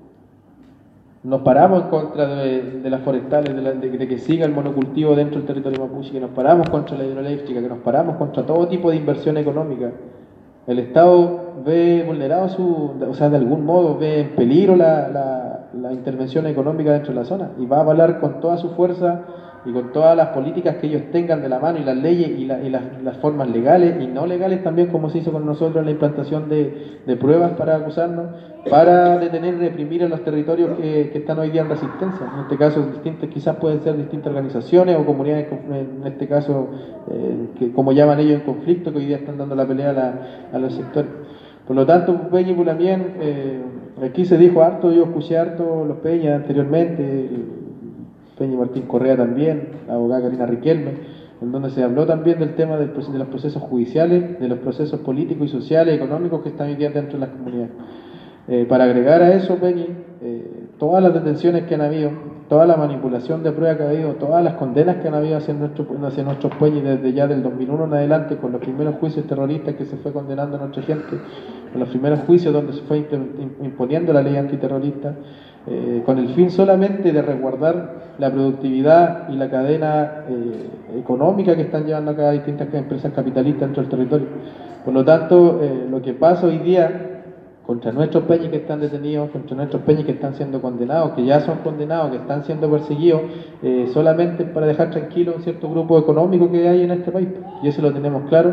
Speaker 4: nos paramos en contra de, de las forestales, de, la, de, de que siga el monocultivo dentro del territorio mapuche, que nos paramos contra la hidroeléctrica, que nos paramos contra todo tipo de inversión económica, el Estado ve vulnerado su, o sea, de algún modo ve en peligro la, la, la intervención económica dentro de la zona y va a avalar con toda su fuerza y con todas las políticas que ellos tengan de la mano y las leyes y, la, y las, las formas legales y no legales también, como se hizo con nosotros en la implantación de, de pruebas para acusarnos, para detener y reprimir en los territorios que, que están hoy día en resistencia. En este caso, distintas, quizás pueden ser distintas organizaciones o comunidades, en este caso, eh, que, como llaman ellos, en conflicto, que hoy día están dando la pelea a, la, a los sectores. Por lo tanto, Peña y Pulamien, eh, aquí se dijo harto, yo escuché harto los Peñas anteriormente, Peña y Martín Correa también, la abogada Karina Riquelme, en donde se habló también del tema del, de los procesos judiciales, de los procesos políticos y sociales, económicos que están hoy día dentro de las comunidades. Eh, para agregar a eso, Peñi, eh, todas las detenciones que han habido, toda la manipulación de pruebas que ha habido, todas las condenas que han habido hacia, nuestro, hacia nuestros Peñis desde ya del dos mil uno en adelante, con los primeros juicios terroristas que se fue condenando a nuestra gente, con los primeros juicios donde se fue imponiendo la ley antiterrorista, eh, con el fin solamente de resguardar la productividad y la cadena eh, económica que están llevando a cabo distintas empresas capitalistas dentro del territorio. Por lo tanto, eh, lo que pasa hoy día contra nuestros peñis que están detenidos, contra nuestros peñis que están siendo condenados, que ya son condenados, que están siendo perseguidos, eh, solamente para dejar tranquilo un cierto grupo económico que hay en este país, y eso lo tenemos claro,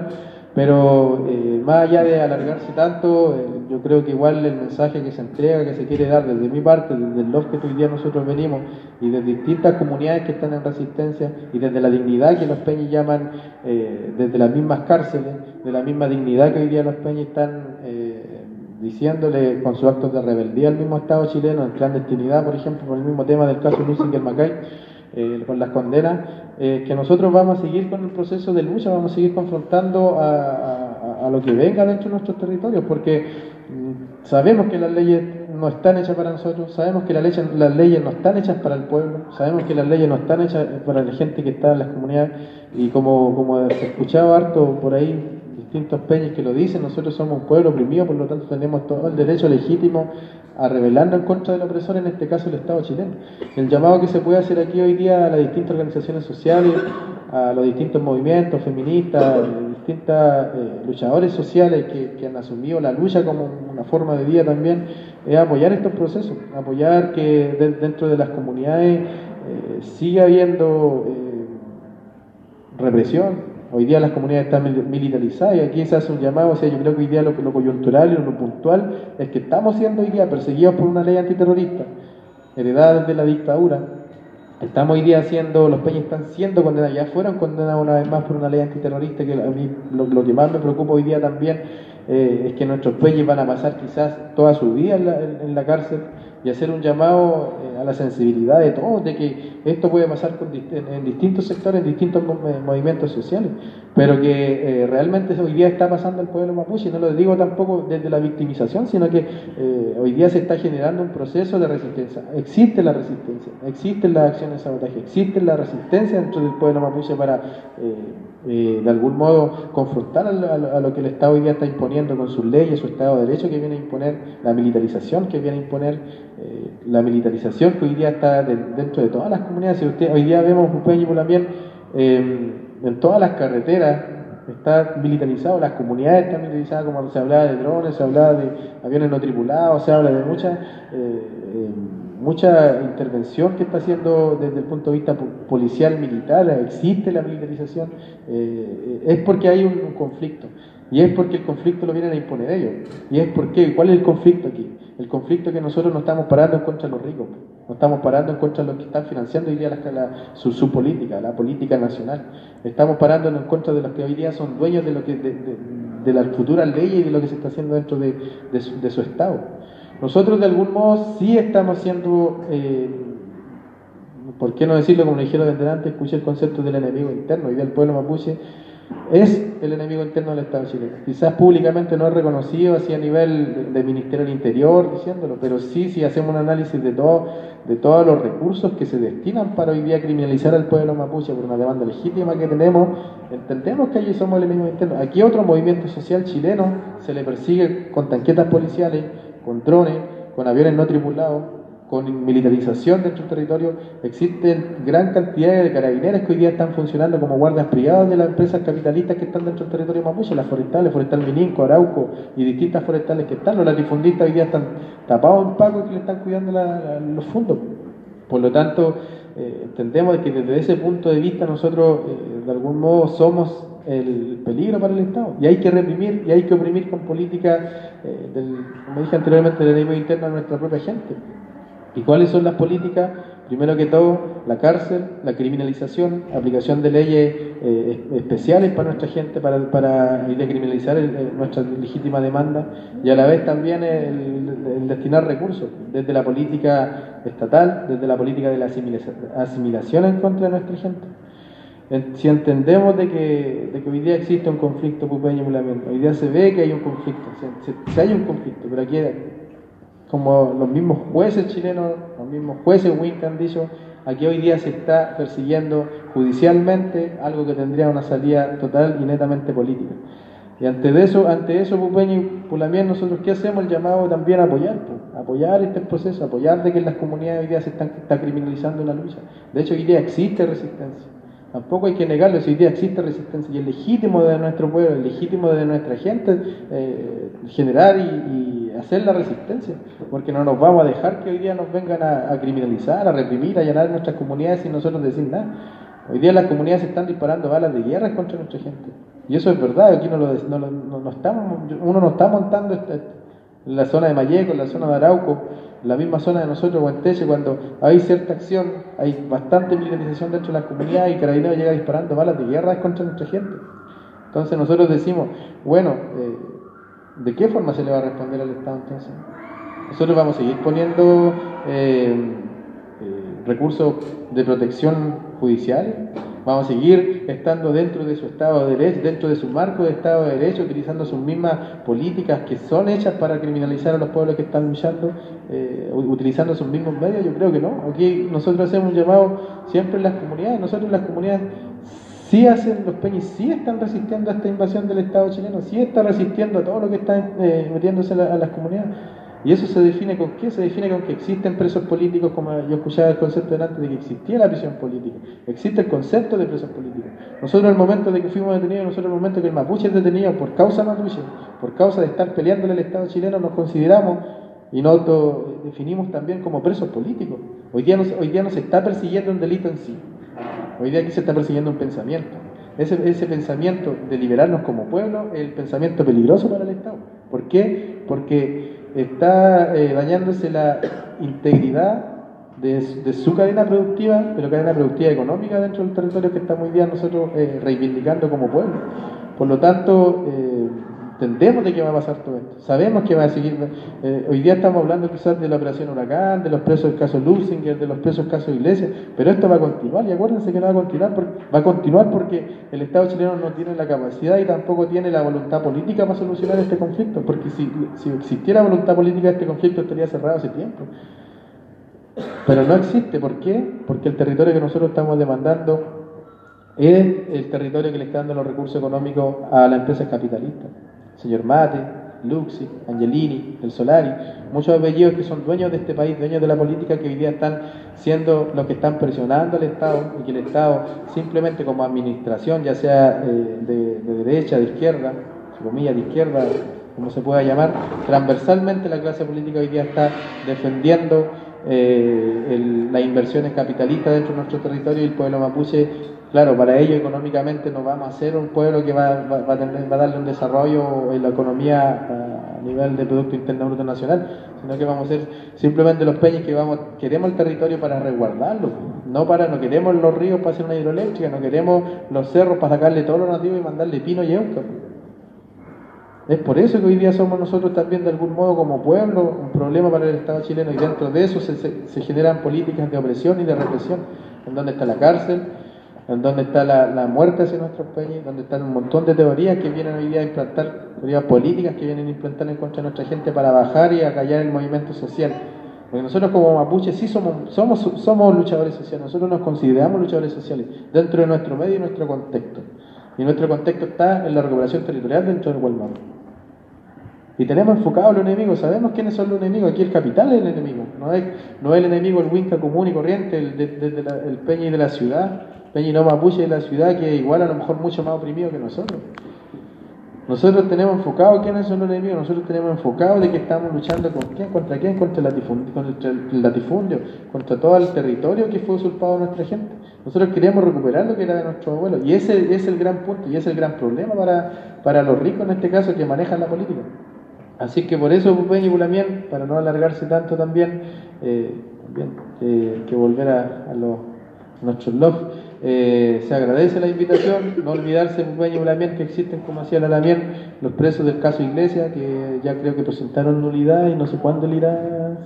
Speaker 4: pero eh, más allá de alargarse tanto, eh, yo creo que igual el mensaje que se entrega, que se quiere dar desde mi parte, desde el L O F que hoy día nosotros venimos, y desde distintas comunidades que están en resistencia, y desde la dignidad que los peñis llaman, eh, desde las mismas cárceles, de la misma dignidad que hoy día los peñis están eh, diciéndole con sus actos de rebeldía al mismo Estado chileno, en clandestinidad, por ejemplo, por el mismo tema del caso Lusinger Macay, eh, con las condenas, eh, que nosotros vamos a seguir con el proceso de lucha, vamos a seguir confrontando a, a, a lo que venga dentro de nuestros territorios, porque mm, sabemos que las leyes no están hechas para nosotros, sabemos que las leyes, las leyes no están hechas para el pueblo, sabemos que las leyes no están hechas para la gente que está en las comunidades, y como, como se escuchaba harto por ahí, distintos peñas que lo dicen, nosotros somos un pueblo oprimido, por lo tanto tenemos todo el derecho legítimo a rebelarnos en contra del opresor, en este caso el Estado chileno. El llamado que se puede hacer aquí hoy día a las distintas organizaciones sociales, a los distintos movimientos feministas, a los distintos eh, luchadores sociales que, que han asumido la lucha como una forma de vida también, es apoyar estos procesos, apoyar que de, dentro de las comunidades eh, siga habiendo eh, represión. Hoy día las comunidades están militarizadas y aquí se hace un llamado, o sea, yo creo que hoy día lo, lo coyuntural y lo puntual es que estamos siendo hoy día perseguidos por una ley antiterrorista, heredada desde la dictadura. Estamos hoy día siendo, los peñas están siendo condenados, ya fueron condenados una vez más por una ley antiterrorista, que a mí lo, lo que más me preocupa hoy día también eh, es que nuestros peñas van a pasar quizás toda su vida en la, en, en la cárcel, y hacer un llamado eh, a la sensibilidad de todos, de que esto puede pasar con, en, en distintos sectores, en distintos movimientos sociales, pero que eh, realmente hoy día está pasando el pueblo mapuche, y no lo digo tampoco desde la victimización, sino que eh, hoy día se está generando un proceso de resistencia. Existe la resistencia, existen las acciones de sabotaje, existe la resistencia dentro del pueblo mapuche para eh, eh, de algún modo confrontar a lo, a, lo, a lo que el Estado hoy día está imponiendo con sus leyes, su Estado de Derecho que viene a imponer, la militarización que viene a imponer, Eh, la militarización que hoy día está de, dentro de todas las comunidades. Si usted, hoy día vemos un Peña también eh, en todas las carreteras está militarizado, las comunidades están militarizadas, como se hablaba de drones, se hablaba de aviones no tripulados, se habla de mucha eh, eh, mucha intervención que está haciendo desde el punto de vista policial, militar. Existe la militarización, eh, es porque hay un, un conflicto, y es porque el conflicto lo vienen a imponer ellos, y es porque, ¿cuál es el conflicto aquí? El conflicto es que nosotros no estamos parando en contra de los ricos, no estamos parando en contra de los que están financiando hoy día la, la, su, su política, la política nacional. Estamos parando en contra de los que hoy día son dueños de lo que de, de, de las futuras leyes y de lo que se está haciendo dentro de, de, su, de su Estado. Nosotros de algún modo sí estamos siendo, eh, ¿por qué no decirlo como lo dijeron desde antes? Escuché el concepto del enemigo interno. Hoy día el pueblo mapuche es el enemigo interno del Estado chileno. Quizás públicamente no es reconocido así a nivel del Ministerio del Interior diciéndolo, pero sí, si hacemos un análisis de todo, de todos los recursos que se destinan para hoy día criminalizar al pueblo mapuche por una demanda legítima que tenemos, entendemos que allí somos el enemigo interno. Aquí otro movimiento social chileno se le persigue con tanquetas policiales, con drones, con aviones no tripulados, con militarización dentro del territorio. Existen gran cantidad de carabineros que hoy día están funcionando como guardias privados de las empresas capitalistas que están dentro del territorio mapuche, las forestales, Forestal Mininco, Arauco y distintas forestales que están. Los latifundistas hoy día están tapados en pacos que le están cuidando la, la, los fondos. Por lo tanto, eh, entendemos que desde ese punto de vista nosotros eh, de algún modo somos el peligro para el Estado y hay que reprimir y hay que oprimir con políticas, eh, del, como dije anteriormente, del enemigo interno a nuestra propia gente. ¿Y cuáles son las políticas? Primero que todo, la cárcel, la criminalización, aplicación de leyes eh, especiales para nuestra gente, para, para criminalizar el, el, nuestra legítima demanda, y a la vez también el, el destinar recursos, desde la política estatal, desde la política de la asimilación, asimilación en contra de nuestra gente. Si entendemos de que, de que hoy día existe un conflicto pupeño-mulamento, hoy día se ve que hay un conflicto, se, se, se hay un conflicto, pero aquí, como los mismos jueces chilenos, los mismos jueces Winca han dicho, aquí hoy día se está persiguiendo judicialmente algo que tendría una salida total y netamente política. Y ante eso, ante eso Pupeño y Pulamien, nosotros ¿qué hacemos? El llamado también a apoyar, pues, apoyar este proceso, apoyar de que en las comunidades hoy día se están, está criminalizando la lucha. De hecho, hoy día existe resistencia. Tampoco hay que negarlo, si hoy día existe resistencia y es legítimo de nuestro pueblo, es legítimo de nuestra gente eh, generar y, y hacer la resistencia, porque no nos vamos a dejar que hoy día nos vengan a, a criminalizar, a reprimir, a llenar nuestras comunidades sin nosotros decir nada. Hoy día las comunidades se están disparando balas de guerra contra nuestra gente, y eso es verdad. Aquí no lo, no, no, no estamos, uno no está montando este, en la zona de Malleco, en la zona de Arauco, en la misma zona de nosotros, Huenteche, cuando hay cierta acción, hay bastante militarización dentro de las comunidades y Carabineros llega disparando balas de guerra contra nuestra gente. Entonces nosotros decimos, bueno, eh, ¿de qué forma se le va a responder al Estado entonces? Nosotros vamos a seguir poniendo eh, eh, recursos de protección judicial, vamos a seguir estando dentro de su Estado de Derecho, dentro de su marco de Estado de Derecho, utilizando sus mismas políticas que son hechas para criminalizar a los pueblos que están luchando, eh, utilizando sus mismos medios. Yo creo que no. Aquí nosotros hacemos un llamado siempre en las comunidades, nosotros en las comunidades sí hacen, los peñis sí están resistiendo a esta invasión del Estado chileno, sí está resistiendo a todo lo que está eh, metiéndose a, la, a las comunidades. ¿Y eso se define con qué? Se define con que existen presos políticos, como yo escuchaba el concepto delante de que existía la prisión política. Existe el concepto de presos políticos. Nosotros en el momento de que fuimos detenidos, nosotros en el momento que el mapuche es detenido por causa mapuche, por causa de estar peleándole al Estado chileno, nos consideramos y nos autodefinimos también como presos políticos. Hoy día, no, hoy día no se está persiguiendo un delito en sí. Hoy día aquí se está persiguiendo un pensamiento. Ese, ese pensamiento de liberarnos como pueblo es el pensamiento peligroso para el Estado. ¿Por qué? Porque está eh, dañándose la integridad de, de su cadena productiva, pero cadena productiva económica dentro del territorio que estamos hoy día nosotros eh, reivindicando como pueblo. Por lo tanto, eh, entendemos de qué va a pasar todo esto. Sabemos que va a seguir. Eh, hoy día estamos hablando quizás de la operación Huracán, de los presos del caso Lusinger, de los presos del caso Iglesias, pero esto va a continuar, y acuérdense que no va a continuar, porque, va a continuar porque el Estado chileno no tiene la capacidad y tampoco tiene la voluntad política para solucionar este conflicto, porque si, si existiera voluntad política este conflicto estaría cerrado hace tiempo. Pero no existe. ¿Por qué? Porque el territorio que nosotros estamos demandando es el territorio que le está dando los recursos económicos a las empresas capitalistas. Señor Mate, Luxi, Angelini, El Solari, muchos apellidos que son dueños de este país, dueños de la política, que hoy día están siendo los que están presionando al Estado, y que el Estado simplemente como administración, ya sea eh, de, de derecha, de izquierda, comillas de izquierda, como se pueda llamar, transversalmente la clase política hoy día está defendiendo eh, el, las inversiones capitalistas dentro de nuestro territorio, y el pueblo mapuche, claro, para ello económicamente no vamos a ser un pueblo que va, va, va, a, tener, va a darle un desarrollo en la economía a, a nivel de Producto Interno Bruto Nacional, sino que vamos a ser simplemente los peñas que vamos, queremos el territorio para resguardarlo, no para, no queremos los ríos para hacer una hidroeléctrica, no queremos los cerros para sacarle todo lo nativo y mandarle pino y euca. Es por eso que hoy día somos nosotros también de algún modo como pueblo un problema para el Estado chileno, y dentro de eso se, se, se generan políticas de opresión y de represión, en donde está la cárcel, en donde está la, la muerte hacia nuestros peñis, donde están un montón de teorías que vienen hoy día a implantar, teorías políticas que vienen a implantar en contra de nuestra gente para bajar y acallar el movimiento social. Porque nosotros como mapuches sí somos, somos, somos luchadores sociales, nosotros nos consideramos luchadores sociales dentro de nuestro medio y nuestro contexto. Y nuestro contexto está en la recuperación territorial dentro del Gualmapu. Y tenemos enfocado a los enemigos, sabemos quiénes son los enemigos, aquí el capital es el enemigo, no es, no es el enemigo el Huinca común y corriente, el, de, de, de la, el peñi de la ciudad, peñi no mapuche de la ciudad, que es igual a lo mejor mucho más oprimido que nosotros. Nosotros tenemos enfocado quiénes son los enemigos, nosotros tenemos enfocado de que estamos luchando con quién, contra quién, contra el latifundio, contra el latifundio, contra todo el territorio que fue usurpado a nuestra gente. Nosotros queríamos recuperar lo que era de nuestros abuelos, y ese es el gran punto, y ese es el gran problema para, para los ricos en este caso que manejan la política. Así que por eso Peñi Pulamien, para no alargarse tanto también, eh, también eh, que volver a, a, los, a nuestros love, eh, se agradece la invitación, no olvidarse Peñi Pulamien que existen, como hacía la Lamien, los presos del caso Iglesia, que ya creo que presentaron nulidad y no sé cuándo le irá.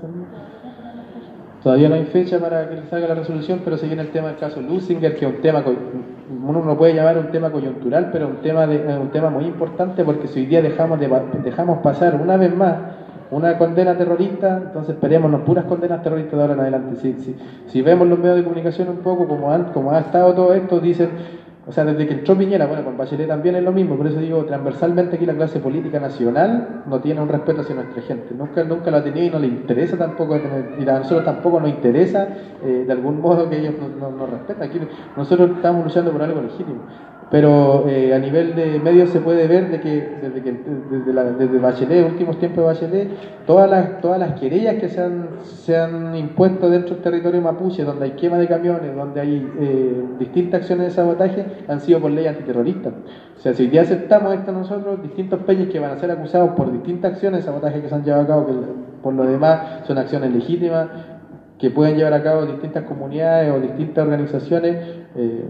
Speaker 4: Todavía no hay fecha para que le salga la resolución, pero se viene el tema del caso Lusinger, que es un tema, uno no puede llamar un tema coyuntural, pero un tema, de, un tema muy importante, porque si hoy día dejamos, de, dejamos pasar una vez más una condena terrorista, entonces esperémonos puras condenas terroristas de ahora en adelante. Si, si, si vemos los medios de comunicación un poco, como, han, como ha estado todo esto, dicen, o sea, desde que entró Piñera, bueno, con Bachelet también es lo mismo, por eso digo, transversalmente aquí la clase política nacional no tiene un respeto hacia nuestra gente, nunca, nunca lo ha tenido y no le interesa tampoco tener, y a nosotros tampoco nos interesa eh, de algún modo que ellos nos no, no respeten. Aquí nosotros estamos luchando por algo legítimo, pero eh, a nivel de medios se puede ver de que desde, que, desde, la, desde Bachelet, últimos tiempos de Bachelet, todas las, todas las querellas que se han, se han impuesto dentro del territorio mapuche, donde hay quema de camiones, donde hay eh, distintas acciones de sabotaje, han sido por ley antiterrorista. O sea, si hoy día aceptamos esto nosotros, distintos peñas que van a ser acusados por distintas acciones de sabotaje que se han llevado a cabo, que por lo demás son acciones legítimas, que pueden llevar a cabo distintas comunidades o distintas organizaciones, eh,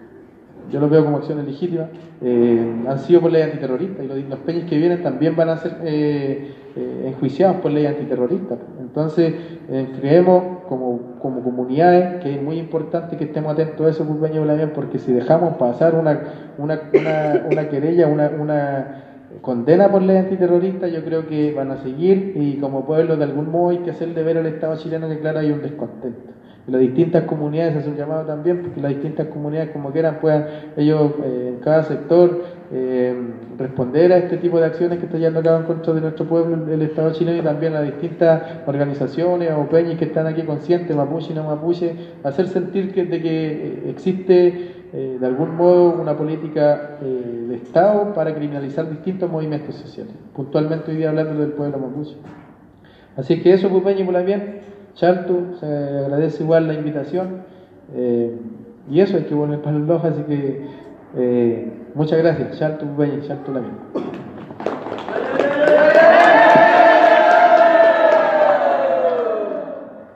Speaker 4: yo lo veo como acciones legítimas, eh, han sido por ley antiterrorista, y los, los peñas que vienen también van a ser eh, eh, enjuiciados por ley antiterrorista. Entonces, eh, creemos como, como comunidades que es muy importante que estemos atentos a eso, Peña Pulamien, porque si dejamos pasar una, una, una, una querella, una, una condena por ley antiterrorista, yo creo que van a seguir, y como pueblo de algún modo hay que hacerle ver al Estado chileno que claro hay un descontento. Y las distintas comunidades hacen un llamado también, porque las distintas comunidades como quieran puedan ellos eh, en cada sector eh, responder a este tipo de acciones que está llevando a cabo en contra de nuestro pueblo, el Estado chileno, y también a distintas organizaciones o peñas que están aquí conscientes, mapuche y no mapuche, hacer sentir que, de que existe eh, de algún modo una política eh, de Estado para criminalizar distintos movimientos sociales, puntualmente hoy día hablando del pueblo mapuche. Así que eso, Peña Pulamien, Chaltu, se agradece igual la invitación, eh, y eso hay que volver para el Loja, así que eh, muchas gracias, Chaltu Peña, Chaltu Lamien.